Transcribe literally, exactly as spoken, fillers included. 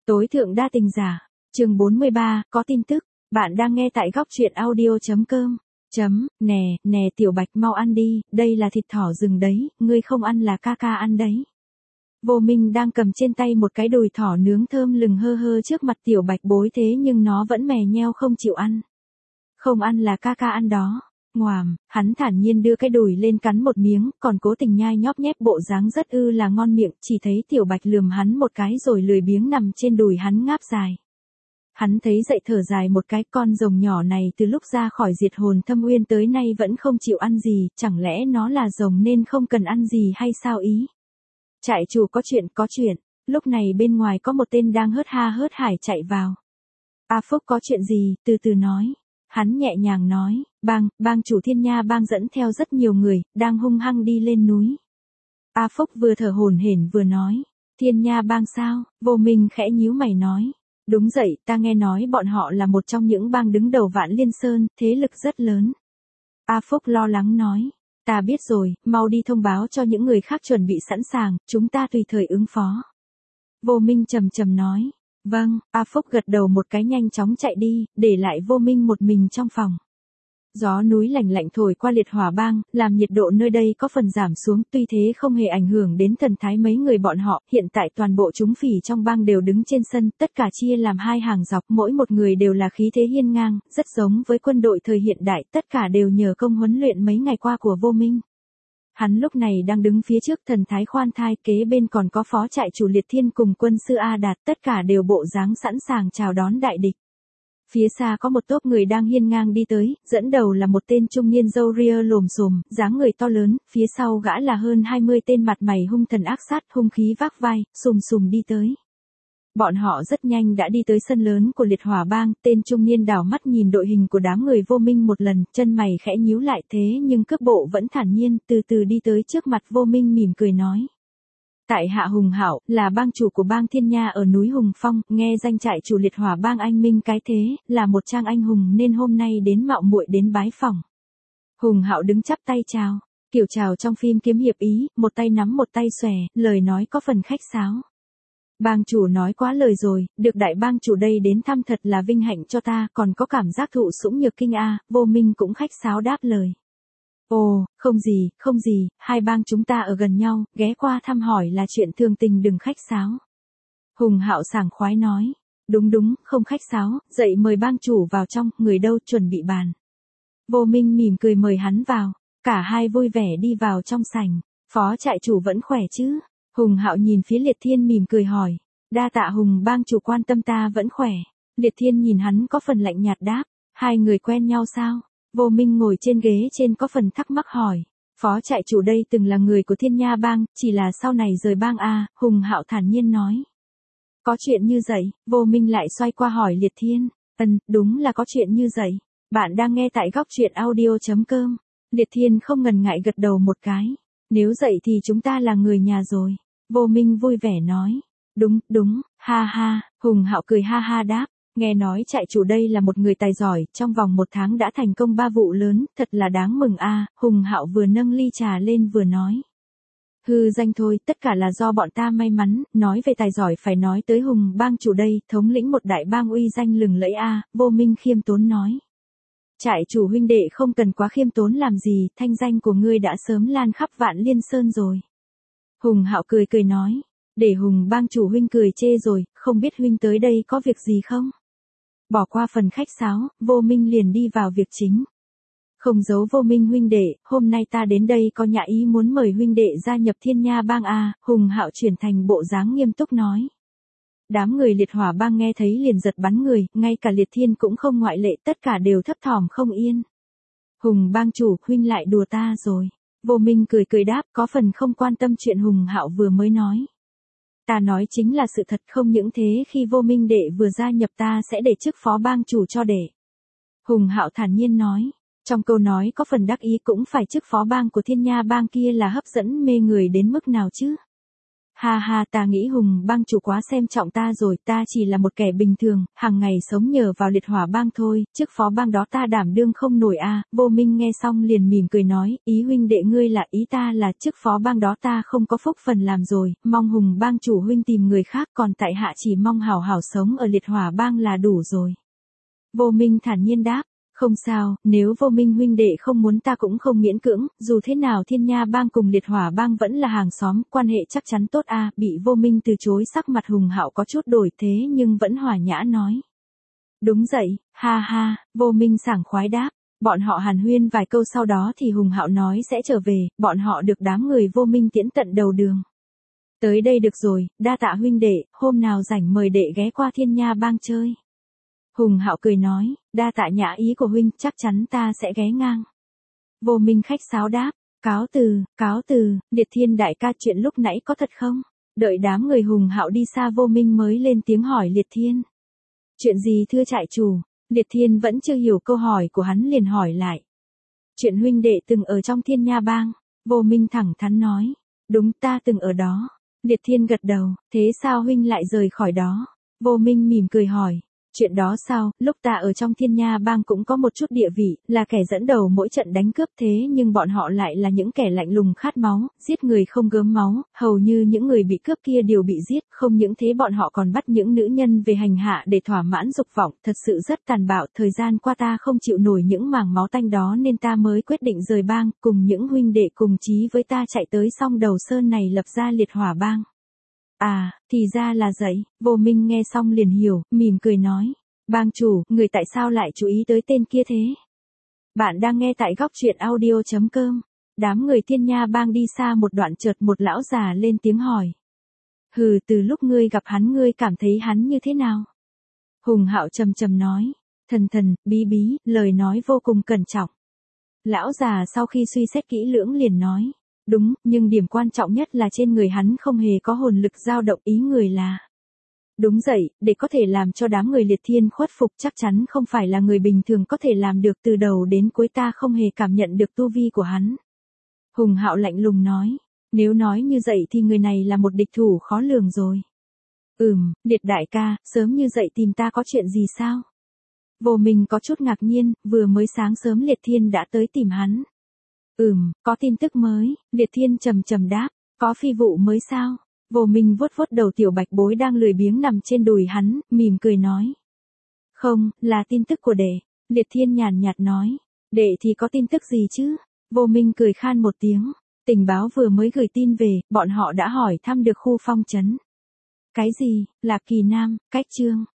Tối thượng đa tình giả, chương bốn mươi ba, có tin tức, bạn đang nghe tại góc truyện audio.com. Chấm, nè, nè Tiểu Bạch mau ăn đi, đây là thịt thỏ rừng đấy, ngươi không ăn là ca ca ăn đấy. Vô Minh đang cầm trên tay một cái đùi thỏ nướng thơm lừng hơ hơ trước mặt Tiểu Bạch bối thế nhưng nó vẫn mè nheo không chịu ăn. Không ăn là ca ca ăn đó. Ngoàm, hắn thản nhiên đưa cái đùi lên cắn một miếng, còn cố tình nhai nhóp nhép bộ dáng rất ư là ngon miệng, chỉ thấy Tiểu Bạch lườm hắn một cái rồi lười biếng nằm trên đùi hắn ngáp dài. Hắn thấy dậy thở dài một cái, con rồng nhỏ này từ lúc ra khỏi diệt hồn thâm uyên tới nay vẫn không chịu ăn gì, chẳng lẽ nó là rồng nên không cần ăn gì hay sao ý? Trại chủ có chuyện có chuyện, lúc này bên ngoài có một tên đang hớt ha hớt hải chạy vào. A Phúc có chuyện gì, từ từ nói. Hắn nhẹ nhàng nói, bang, bang chủ Thiên Nha bang dẫn theo rất nhiều người, đang hung hăng đi lên núi. A Phúc vừa thở hổn hển vừa nói, Thiên Nha bang sao? Vô Minh khẽ nhíu mày nói, đúng vậy, ta nghe nói bọn họ là một trong những bang đứng đầu Vạn Liên Sơn, thế lực rất lớn. A Phúc lo lắng nói, ta biết rồi, mau đi thông báo cho những người khác chuẩn bị sẵn sàng, chúng ta tùy thời ứng phó. Vô Minh trầm trầm nói, vâng, A Phúc gật đầu một cái nhanh chóng chạy đi, để lại Vô Minh một mình trong phòng. Gió núi lạnh lạnh thổi qua liệt hỏa bang, làm nhiệt độ nơi đây có phần giảm xuống, tuy thế không hề ảnh hưởng đến thần thái mấy người bọn họ, hiện tại toàn bộ chúng phỉ trong bang đều đứng trên sân, tất cả chia làm hai hàng dọc, mỗi một người đều là khí thế hiên ngang, rất giống với quân đội thời hiện đại, tất cả đều nhờ công huấn luyện mấy ngày qua của Vô Minh. Hắn lúc này đang đứng phía trước thần thái khoan thai, kế bên còn có phó trại chủ Liệt Thiên cùng quân sư A Đạt, tất cả đều bộ dáng sẵn sàng chào đón đại địch. Phía xa có một tốp người đang hiên ngang đi tới, dẫn đầu là một tên trung niên râu ria lồm xồm, dáng người to lớn, phía sau gã là hơn hai mươi tên mặt mày hung thần ác sát, hung khí vác vai, sùm sùm đi tới. Bọn họ rất nhanh đã đi tới sân lớn của liệt hỏa bang, tên trung niên đảo mắt nhìn đội hình của đám người Vô Minh một lần, chân mày khẽ nhíu lại thế nhưng cước bộ vẫn thản nhiên, từ từ đi tới trước mặt Vô Minh mỉm cười nói. Tại hạ Hùng Hạo, là bang chủ của bang Thiên Nha ở núi Hùng Phong, nghe danh trại chủ liệt hỏa bang anh minh cái thế, là một trang anh hùng nên hôm nay đến mạo muội đến bái phỏng. Hùng Hạo đứng chắp tay chào, kiểu chào trong phim kiếm hiệp ý, một tay nắm một tay xòe, lời nói có phần khách sáo. Bang chủ nói quá lời rồi, được đại bang chủ đây đến thăm thật là vinh hạnh cho ta, còn có cảm giác thụ sủng nhược kinh a. Vô Minh cũng khách sáo đáp lời. Ồ, không gì, không gì, hai bang chúng ta ở gần nhau, ghé qua thăm hỏi là chuyện thường tình đừng khách sáo. Hùng Hạo sảng khoái nói, đúng đúng, không khách sáo, dậy mời bang chủ vào trong, người đâu chuẩn bị bàn. Vô Minh mỉm cười mời hắn vào, cả hai vui vẻ đi vào trong sảnh, phó trại chủ vẫn khỏe chứ? Hùng Hạo nhìn phía Liệt Thiên mỉm cười hỏi, đa tạ Hùng bang chủ quan tâm ta vẫn khỏe. Liệt Thiên nhìn hắn có phần lạnh nhạt đáp, hai người quen nhau sao? Vô Minh ngồi trên ghế trên có phần thắc mắc hỏi, phó trại chủ đây từng là người của Thiên Nha bang, chỉ là sau này rời bang a. Hùng Hạo thản nhiên nói. Có chuyện như vậy, Vô Minh lại xoay qua hỏi Liệt Thiên, ừm, đúng là có chuyện như vậy. Bạn đang nghe tại góc truyện audio.com. Liệt Thiên không ngần ngại gật đầu một cái, nếu vậy thì chúng ta là người nhà rồi. Vô Minh vui vẻ nói, đúng, đúng, ha ha. Hùng Hạo cười ha ha đáp. Nghe nói trại chủ đây là một người tài giỏi, trong vòng một tháng đã thành công ba vụ lớn, thật là đáng mừng a. Hùng Hạo vừa nâng ly trà lên vừa nói. Hư danh thôi, tất cả là do bọn ta may mắn, nói về tài giỏi phải nói tới Hùng bang chủ đây, thống lĩnh một đại bang uy danh lừng lẫy a. Vô Minh khiêm tốn nói. Trại chủ huynh đệ không cần quá khiêm tốn làm gì, thanh danh của ngươi đã sớm lan khắp Vạn Liên Sơn rồi. Hùng Hạo cười cười nói. Để Hùng bang chủ huynh cười chê rồi, không biết huynh tới đây có việc gì không? Bỏ qua phần khách sáo, Vô Minh liền đi vào việc chính. Không giấu Vô Minh huynh đệ, hôm nay ta đến đây có nhã ý muốn mời huynh đệ gia nhập Thiên Nha bang a. Hùng Hạo chuyển thành bộ dáng nghiêm túc nói. Đám người liệt hỏa bang nghe thấy liền giật bắn người, ngay cả Liệt Thiên cũng không ngoại lệ, tất cả đều thấp thỏm không yên. Hùng bang chủ, huynh lại đùa ta rồi. Vô Minh cười cười đáp, có phần không quan tâm chuyện Hùng Hạo vừa mới nói. Ta nói chính là sự thật, không những thế khi Vô Minh đệ vừa gia nhập ta sẽ để chức phó bang chủ cho đệ. Hùng Hạo thản nhiên nói, trong câu nói có phần đắc ý cũng phải chức phó bang của Thiên Nha bang kia là hấp dẫn mê người đến mức nào chứ. Ha ha, ta nghĩ Hùng bang chủ quá xem trọng ta rồi, ta chỉ là một kẻ bình thường, hàng ngày sống nhờ vào liệt hỏa bang thôi, chức phó bang đó ta đảm đương không nổi a. Vô Minh nghe xong liền mỉm cười nói, ý huynh đệ ngươi là ý ta là chức phó bang đó ta không có phúc phần làm rồi, mong Hùng bang chủ huynh tìm người khác, còn tại hạ chỉ mong hảo hảo sống ở liệt hỏa bang là đủ rồi. Vô Minh thản nhiên đáp. Không sao, nếu Vô Minh huynh đệ không muốn ta cũng không miễn cưỡng, dù thế nào Thiên Nha bang cùng liệt hỏa bang vẫn là hàng xóm, quan hệ chắc chắn tốt a. Bị Vô Minh từ chối, sắc mặt Hùng Hạo có chút đổi thế nhưng vẫn hòa nhã nói. Đúng vậy, ha ha. Vô Minh sảng khoái đáp. Bọn họ hàn huyên vài câu sau đó thì Hùng Hạo nói sẽ trở về, bọn họ được đám người Vô Minh tiễn tận đầu đường. Tới đây được rồi, đa tạ huynh đệ, hôm nào rảnh mời đệ ghé qua Thiên Nha bang chơi. Hùng Hạo cười nói, đa tạ nhã ý của huynh, chắc chắn ta sẽ ghé ngang. Vô Minh khách sáo đáp, cáo từ, cáo từ, Liệt Thiên đại ca chuyện lúc nãy có thật không? Đợi đám người Hùng Hạo đi xa Vô Minh mới lên tiếng hỏi Liệt Thiên. Chuyện gì thưa trại chủ? Liệt Thiên vẫn chưa hiểu câu hỏi của hắn liền hỏi lại. Chuyện huynh đệ từng ở trong Thiên Nha bang. Vô Minh thẳng thắn nói, đúng ta từng ở đó. Liệt Thiên gật đầu, thế sao huynh lại rời khỏi đó? Vô Minh mỉm cười hỏi. Chuyện đó sao, lúc ta ở trong Thiên Nha bang cũng có một chút địa vị, là kẻ dẫn đầu mỗi trận đánh cướp thế nhưng bọn họ lại là những kẻ lạnh lùng khát máu, giết người không gớm máu, hầu như những người bị cướp kia đều bị giết, không những thế bọn họ còn bắt những nữ nhân về hành hạ để thỏa mãn dục vọng, thật sự rất tàn bạo, thời gian qua ta không chịu nổi những mảng máu tanh đó nên ta mới quyết định rời bang, cùng những huynh đệ cùng chí với ta chạy tới song đầu sơn này lập ra liệt hỏa bang. À, thì ra là vậy, Vô Minh nghe xong liền hiểu, mỉm cười nói. Bang chủ, người tại sao lại chú ý tới tên kia thế? Bạn đang nghe tại góc truyện audio chấm com. Đám người Thiên Nha bang đi xa một đoạn chợt một lão già lên tiếng hỏi. Hừ, từ lúc ngươi gặp hắn ngươi cảm thấy hắn như thế nào? Hùng Hạo trầm trầm nói. Thần thần, bí bí, lời nói vô cùng cẩn trọng. Lão già sau khi suy xét kỹ lưỡng liền nói. Đúng, nhưng điểm quan trọng nhất là trên người hắn không hề có hồn lực dao động, ý người là. Đúng vậy, để có thể làm cho đám người Liệt Thiên khuất phục chắc chắn không phải là người bình thường có thể làm được, từ đầu đến cuối ta không hề cảm nhận được tu vi của hắn. Hùng Hạo lạnh lùng nói, nếu nói như vậy thì người này là một địch thủ khó lường rồi. Ừm, Liệt đại ca, sớm như vậy tìm ta có chuyện gì sao? Vô Minh có chút ngạc nhiên, vừa mới sáng sớm Liệt Thiên đã tới tìm hắn. Ừm, có tin tức mới, Liệt Thiên trầm trầm đáp, có phi vụ mới sao? Vô Minh vuốt vuốt đầu tiểu bạch bối đang lười biếng nằm trên đùi hắn, mỉm cười nói. Không, là tin tức của đệ. Liệt Thiên nhàn nhạt nói. Đệ thì có tin tức gì chứ? Vô Minh cười khan một tiếng. Tình báo vừa mới gửi tin về, bọn họ đã hỏi thăm được khu phong trấn. Cái gì, là Kỳ Nam, Cách Trương.